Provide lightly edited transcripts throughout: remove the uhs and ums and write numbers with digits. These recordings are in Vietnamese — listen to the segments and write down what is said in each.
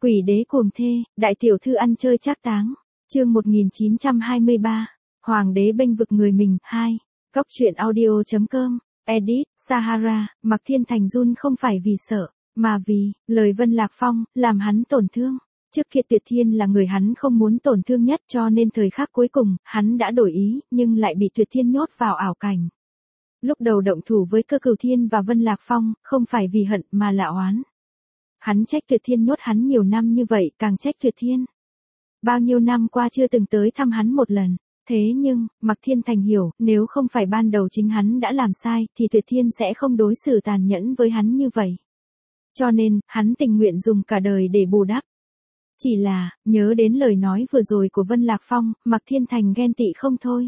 Quỷ đế cuồng thê, đại tiểu thư ăn chơi trác táng. Chương 1923. Hoàng đế bênh vực người mình. 2. Góc truyện audio.com. Edit, Sahara. Mạc Thiên Thành run không phải vì sợ, mà vì lời Vân Lạc Phong làm hắn tổn thương. Trước kia Tuyệt Thiên là người hắn không muốn tổn thương nhất, cho nên thời khắc cuối cùng, hắn đã đổi ý, nhưng lại bị Tuyệt Thiên nhốt vào ảo cảnh. Lúc đầu động thủ với Cơ Cửu Thiên và Vân Lạc Phong, không phải vì hận mà là oán. Hắn trách Tuyệt Thiên nhốt hắn nhiều năm như vậy, càng trách Tuyệt Thiên. Bao nhiêu năm qua chưa từng tới thăm hắn một lần. Thế nhưng, Mạc Thiên Thành hiểu, nếu không phải ban đầu chính hắn đã làm sai, thì Tuyệt Thiên sẽ không đối xử tàn nhẫn với hắn như vậy. Cho nên, hắn tình nguyện dùng cả đời để bù đắp. Chỉ là, nhớ đến lời nói vừa rồi của Vân Lạc Phong, Mạc Thiên Thành ghen tị không thôi.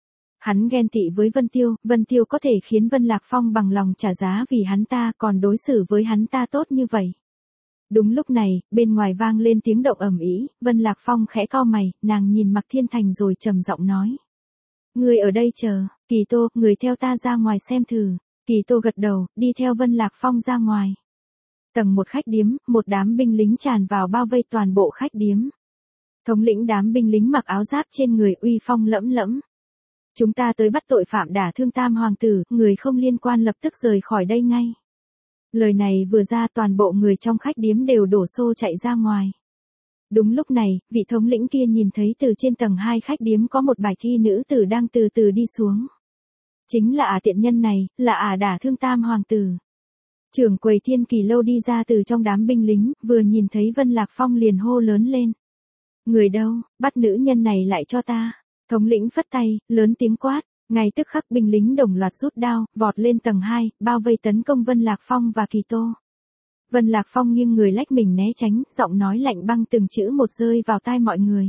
Hắn ghen tị với Vân Tiêu có thể khiến Vân Lạc Phong bằng lòng trả giá vì hắn ta còn đối xử với hắn ta tốt như vậy. Đúng lúc này, bên ngoài vang lên tiếng động ầm ĩ, Vân Lạc Phong khẽ cau mày, nàng nhìn Mạc Thiên Thành rồi trầm giọng nói. Người ở đây chờ, Kỳ Tô, người theo ta ra ngoài xem thử. Kỳ Tô gật đầu, đi theo Vân Lạc Phong ra ngoài. Tầng 1 khách điếm, một đám binh lính tràn vào bao vây toàn bộ khách điếm. Thống lĩnh đám binh lính mặc áo giáp trên người uy phong lẫm lẫm. Chúng ta tới bắt tội phạm đả thương Tam hoàng tử, người không liên quan lập tức rời khỏi đây ngay. Lời này vừa ra toàn bộ người trong khách điếm đều đổ xô chạy ra ngoài. Đúng lúc này, vị thống lĩnh kia nhìn thấy từ trên tầng 2 khách điếm có một bài thi nữ tử đang từ từ đi xuống. Chính là tiện nhân này, là đả thương Tam hoàng tử. Trưởng quầy Thiên Kỳ Lâu đi ra từ trong đám binh lính, vừa nhìn thấy Vân Lạc Phong liền hô lớn lên. Người đâu, bắt nữ nhân này lại cho ta. Thống lĩnh phất tay, lớn tiếng quát. Ngay tức khắc binh lính đồng loạt rút đao, vọt lên tầng 2, bao vây tấn công Vân Lạc Phong và Kỳ Tô. Vân Lạc Phong nghiêng người lách mình né tránh, giọng nói lạnh băng từng chữ một rơi vào tai mọi người.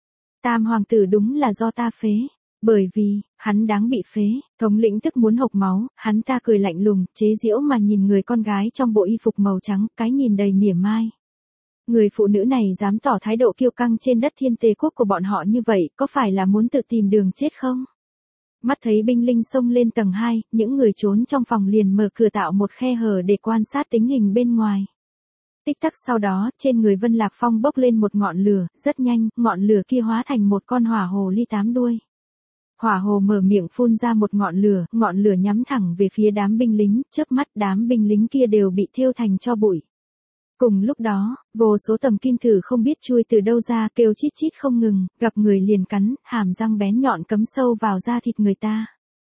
Tam hoàng tử đúng là do ta phế. Bởi vì, hắn đáng bị phế. Thống lĩnh tức muốn hộc máu, hắn ta cười lạnh lùng, chế giễu mà nhìn người con gái trong bộ y phục màu trắng, cái nhìn đầy mỉa mai. Người phụ nữ này dám tỏ thái độ kiêu căng trên đất Thiên Tề quốc của bọn họ như vậy, có phải là muốn tự tìm đường chết không? Mắt thấy binh linh xông lên tầng 2, những người trốn trong phòng liền mở cửa tạo một khe hở để quan sát tình hình bên ngoài. Tích tắc sau đó, trên người Vân Lạc Phong bốc lên một ngọn lửa, rất nhanh, ngọn lửa kia hóa thành một con hỏa hồ ly 8 đuôi. Hỏa hồ mở miệng phun ra một ngọn lửa nhắm thẳng về phía đám binh lính, chớp mắt đám binh lính kia đều bị thiêu thành tro bụi. Cùng lúc đó, vô số tầm kim thử không biết chui từ đâu ra kêu chít chít không ngừng, gặp người liền cắn, hàm răng bén nhọn cấm sâu vào da thịt người ta.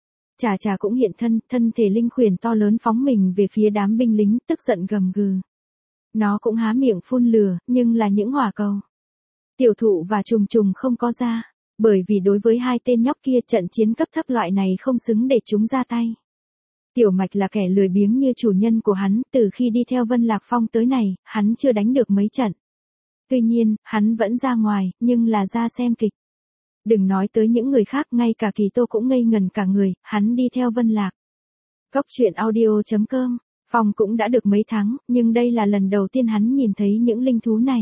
Chà cũng hiện thân thể linh khuyển to lớn phóng mình về phía đám binh lính, tức giận gầm gừ. Nó cũng há miệng phun lửa, nhưng là những hỏa cầu. Tiểu Thụ và Trùng Trùng không có ra, bởi vì đối với hai tên nhóc kia trận chiến cấp thấp loại này không xứng để chúng ra tay. Tiểu Mạch là kẻ lười biếng như chủ nhân của hắn, từ khi đi theo Vân Lạc Phong tới này, hắn chưa đánh được mấy trận. Tuy nhiên, hắn vẫn ra ngoài, nhưng là ra xem kịch. Đừng nói tới những người khác, ngay cả Kỳ Tô cũng ngây ngần cả người, hắn đi theo Vân Lạc. Góc truyện audio.com, Phong cũng đã được mấy tháng, nhưng đây là lần đầu tiên hắn nhìn thấy những linh thú này.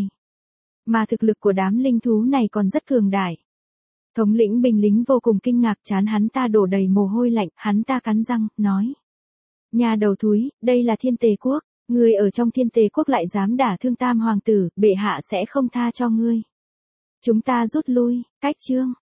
Mà thực lực của đám linh thú này còn rất cường đại. Thống lĩnh binh lính vô cùng kinh ngạc, trán hắn ta đổ đầy mồ hôi lạnh, hắn ta cắn răng, nói. Nhà đầu thúi, đây là Thiên Tề quốc, ngươi ở trong Thiên Tề quốc lại dám đả thương Tam hoàng tử, bệ hạ sẽ không tha cho ngươi. Chúng ta rút lui, cách chương.